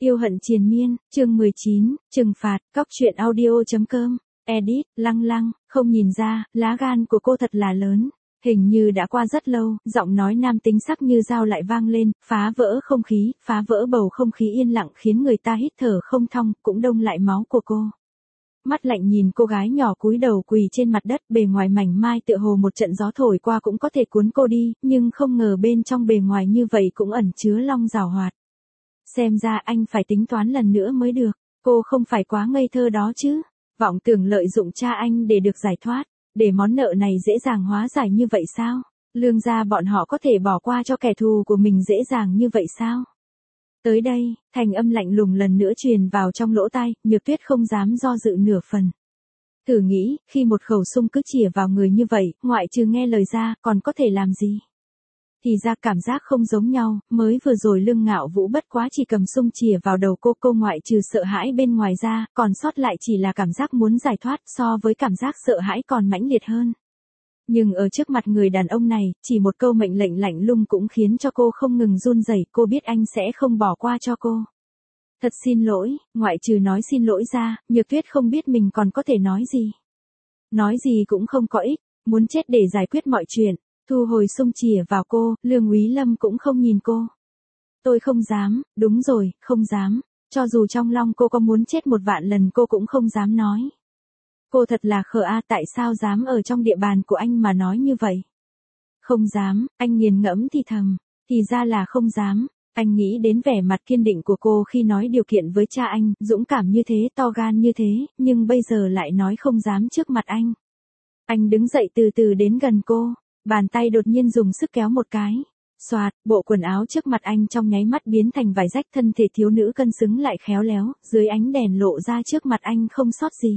Yêu hận triền miên, chương 19, trừng phạt, cóc truyện audio.com, edit, lăng, không nhìn ra, lá gan của cô thật là lớn. Hình như đã qua rất lâu, giọng nói nam tính sắc như dao lại vang lên, phá vỡ không khí, phá vỡ bầu không khí yên lặng khiến người ta hít thở không thong, cũng đông lại máu của cô. Mắt lạnh nhìn cô gái nhỏ cúi đầu quỳ trên mặt đất, bề ngoài mảnh mai tựa hồ một trận gió thổi qua cũng có thể cuốn cô đi, nhưng không ngờ bên trong bề ngoài như vậy cũng ẩn chứa long giảo hoạt. Xem ra anh phải tính toán lần nữa mới được, cô không phải quá ngây thơ đó chứ, vọng tưởng lợi dụng cha anh để được giải thoát, để món nợ này dễ dàng hóa giải như vậy sao? Lương gia bọn họ có thể bỏ qua cho kẻ thù của mình dễ dàng như vậy sao? Tới đây, thành âm lạnh lùng lần nữa truyền vào trong lỗ tai, Nhược Tuyết không dám do dự nửa phần. Thử nghĩ, khi một khẩu súng cứ chĩa vào người như vậy, ngoại trừ nghe lời ra, còn có thể làm gì? Thì ra cảm giác không giống nhau, mới vừa rồi Lương Ngạo Vũ bất quá chỉ cầm súng chĩa vào đầu cô ngoại trừ sợ hãi bên ngoài ra, còn sót lại chỉ là cảm giác muốn giải thoát so với cảm giác sợ hãi còn mãnh liệt hơn. Nhưng ở trước mặt người đàn ông này, chỉ một câu mệnh lệnh lạnh lùng cũng khiến cho cô không ngừng run rẩy, cô biết anh sẽ không bỏ qua cho cô. Thật xin lỗi, ngoại trừ nói xin lỗi ra, Nhược Tuyết không biết mình còn có thể nói gì. Nói gì cũng không có ích, muốn chết để giải quyết mọi chuyện. Thu hồi súng chĩa vào cô, Lương Úy Lâm cũng không nhìn cô. Tôi không dám, đúng rồi, không dám, cho dù trong lòng cô có muốn chết 1.000.000 lần cô cũng không dám nói. Cô thật là khờ a, tại sao dám ở trong địa bàn của anh mà nói như vậy? Không dám, anh nghiền ngẫm thì thầm, thì ra là không dám. Anh nghĩ đến vẻ mặt kiên định của cô khi nói điều kiện với cha anh, dũng cảm như thế, to gan như thế, nhưng bây giờ lại nói không dám trước mặt anh. Anh đứng dậy từ từ đến gần cô, bàn tay đột nhiên dùng sức kéo một cái. Xoạt, bộ quần áo trước mặt anh trong nháy mắt biến thành vải rách, thân thể thiếu nữ cân xứng lại khéo léo, dưới ánh đèn lộ ra trước mặt anh không sót gì.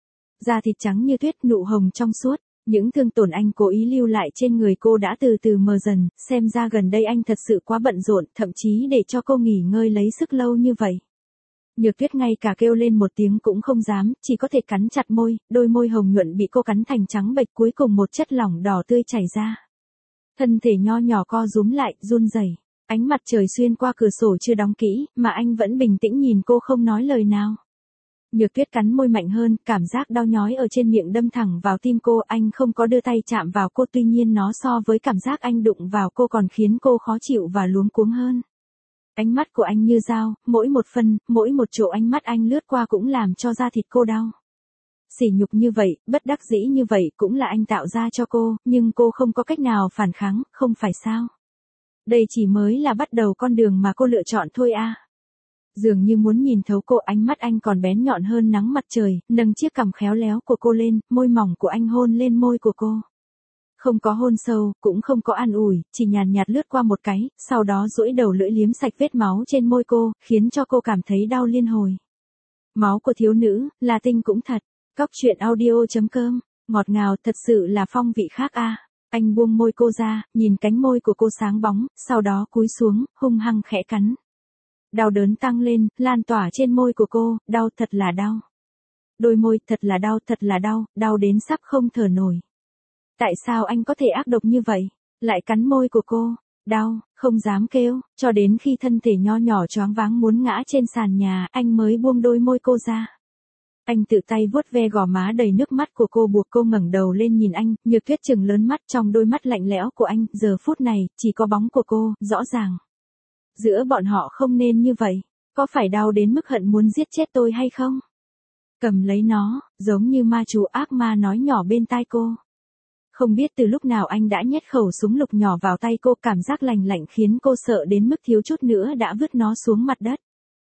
Da thịt trắng như tuyết, nụ hồng trong suốt, những thương tổn anh cố ý lưu lại trên người cô đã từ từ mờ dần, xem ra gần đây anh thật sự quá bận rộn, thậm chí để cho cô nghỉ ngơi lấy sức lâu như vậy. Nhược Tuyết ngay cả kêu lên một tiếng cũng không dám, chỉ có thể cắn chặt môi, đôi môi hồng nhuận bị cô cắn thành trắng bệch, cuối cùng một chất lỏng đỏ tươi chảy ra. Thân thể nho nhỏ co rúm lại, run rẩy. Ánh mặt trời xuyên qua cửa sổ chưa đóng kỹ, mà anh vẫn bình tĩnh nhìn cô không nói lời nào. Nhược Tuyết cắn môi mạnh hơn, cảm giác đau nhói ở trên miệng đâm thẳng vào tim cô, anh không có đưa tay chạm vào cô, tuy nhiên nó so với cảm giác anh đụng vào cô còn khiến cô khó chịu và luống cuống hơn. Ánh mắt của anh như dao, mỗi một phân, mỗi một chỗ ánh mắt anh lướt qua cũng làm cho da thịt cô đau. Sỉ nhục như vậy, bất đắc dĩ như vậy cũng là anh tạo ra cho cô, nhưng cô không có cách nào phản kháng, không phải sao? Đây chỉ mới là bắt đầu con đường mà cô lựa chọn thôi à. Dường như muốn nhìn thấu cô, ánh mắt anh còn bén nhọn hơn nắng mặt trời, nâng chiếc cằm khéo léo của cô lên, môi mỏng của anh hôn lên môi của cô. Không có hôn sâu, cũng không có an ủi, chỉ nhàn nhạt lướt qua một cái, sau đó duỗi đầu lưỡi liếm sạch vết máu trên môi cô, khiến cho cô cảm thấy đau liên hồi. Máu của thiếu nữ, là tinh cũng thật. Cóc truyện audio.com, ngọt ngào, thật sự là phong vị khác a. Anh buông môi cô ra, nhìn cánh môi của cô sáng bóng, sau đó cúi xuống, hung hăng khẽ cắn. Đau đớn tăng lên, lan tỏa trên môi của cô, đau, thật là đau. Đôi môi, thật là đau, đau đến sắp không thở nổi. Tại sao anh có thể ác độc như vậy? Lại cắn môi của cô, đau, không dám kêu, cho đến khi thân thể nho nhỏ choáng váng muốn ngã trên sàn nhà, anh mới buông đôi môi cô ra. Anh tự tay vuốt ve gò má đầy nước mắt của cô, buộc cô ngẩng đầu lên nhìn anh, Nhược Tuyết trừng lớn mắt, trong đôi mắt lạnh lẽo của anh, giờ phút này, chỉ có bóng của cô, rõ ràng. Giữa bọn họ không nên như vậy, có phải đau đến mức hận muốn giết chết tôi hay không? Cầm lấy nó, giống như ma chú ác ma nói nhỏ bên tai cô. Không biết từ lúc nào anh đã nhét khẩu súng lục nhỏ vào tay cô, cảm giác lạnh lạnh khiến cô sợ đến mức thiếu chút nữa đã vứt nó xuống mặt đất.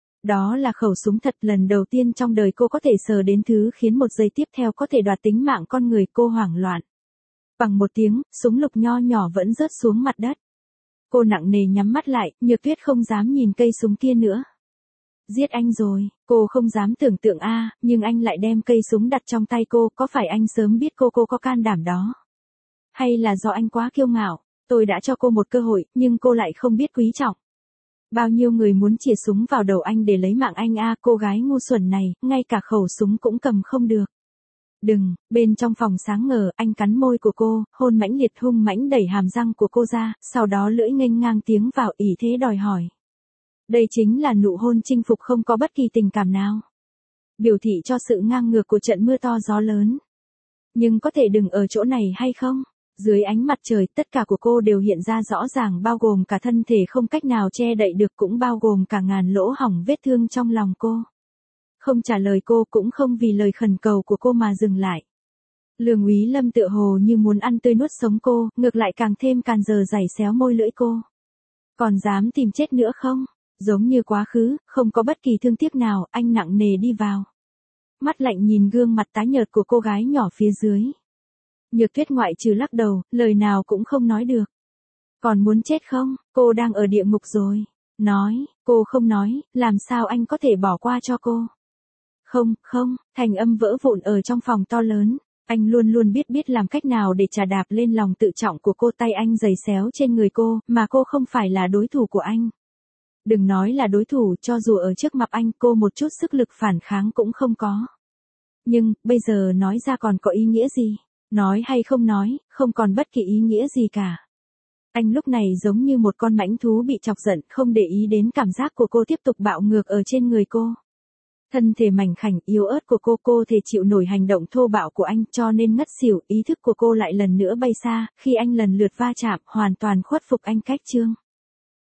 Đó là khẩu súng thật, lần đầu tiên trong đời cô có thể sờ đến thứ khiến một giây tiếp theo có thể đoạt tính mạng con người, cô hoảng loạn. Bằng một tiếng, súng lục nho nhỏ vẫn rớt xuống mặt đất. Cô nặng nề nhắm mắt lại, Nhược Tuyết không dám nhìn cây súng kia nữa. Giết anh rồi, cô không dám tưởng tượng nhưng anh lại đem cây súng đặt trong tay cô, có phải anh sớm biết cô có can đảm đó? Hay là do anh quá kiêu ngạo, tôi đã cho cô một cơ hội, nhưng cô lại không biết quý trọng. Bao nhiêu người muốn chĩa súng vào đầu anh để lấy mạng anh cô gái ngu xuẩn này, ngay cả khẩu súng cũng cầm không được. Đừng, bên trong phòng sáng ngời, anh cắn môi của cô, hôn mãnh liệt hung mãnh đẩy hàm răng của cô ra, sau đó lưỡi nghênh ngang tiếng vào, ỷ thế đòi hỏi. Đây chính là nụ hôn chinh phục không có bất kỳ tình cảm nào. Biểu thị cho sự ngang ngược của trận mưa to gió lớn. Nhưng có thể đừng ở chỗ này hay không? Dưới ánh mặt trời, tất cả của cô đều hiện ra rõ ràng, bao gồm cả thân thể không cách nào che đậy được, cũng bao gồm cả ngàn lỗ hổng vết thương trong lòng cô. Không trả lời cô, cũng không vì lời khẩn cầu của cô mà dừng lại. Lương Úy Lâm tựa hồ như muốn ăn tươi nuốt sống cô, ngược lại càng thêm càn giờ giày xéo môi lưỡi cô. Còn dám tìm chết nữa không? Giống như quá khứ, không có bất kỳ thương tiếc nào, anh nặng nề đi vào. Mắt lạnh nhìn gương mặt tái nhợt của cô gái nhỏ phía dưới. Nhược Tuyết ngoại trừ lắc đầu, lời nào cũng không nói được. Còn muốn chết không? Cô đang ở địa ngục rồi. Nói, cô không nói, làm sao anh có thể bỏ qua cho cô? Không, thành âm vỡ vụn ở trong phòng to lớn. Anh luôn luôn biết làm cách nào để chà đạp lên lòng tự trọng của cô, tay anh giày xéo trên người cô, mà cô không phải là đối thủ của anh. Đừng nói là đối thủ, cho dù ở trước mặt anh cô một chút sức lực phản kháng cũng không có. Nhưng, bây giờ nói ra còn có ý nghĩa gì? Nói hay không nói, không còn bất kỳ ý nghĩa gì cả. Anh lúc này giống như một con mãnh thú bị chọc giận, không để ý đến cảm giác của cô tiếp tục bạo ngược ở trên người cô. Thân thể mảnh khảnh yếu ớt của cô thể chịu nổi hành động thô bạo của anh, cho nên ngất xỉu, ý thức của cô lại lần nữa bay xa, khi anh lần lượt va chạm, hoàn toàn khuất phục anh cách chương.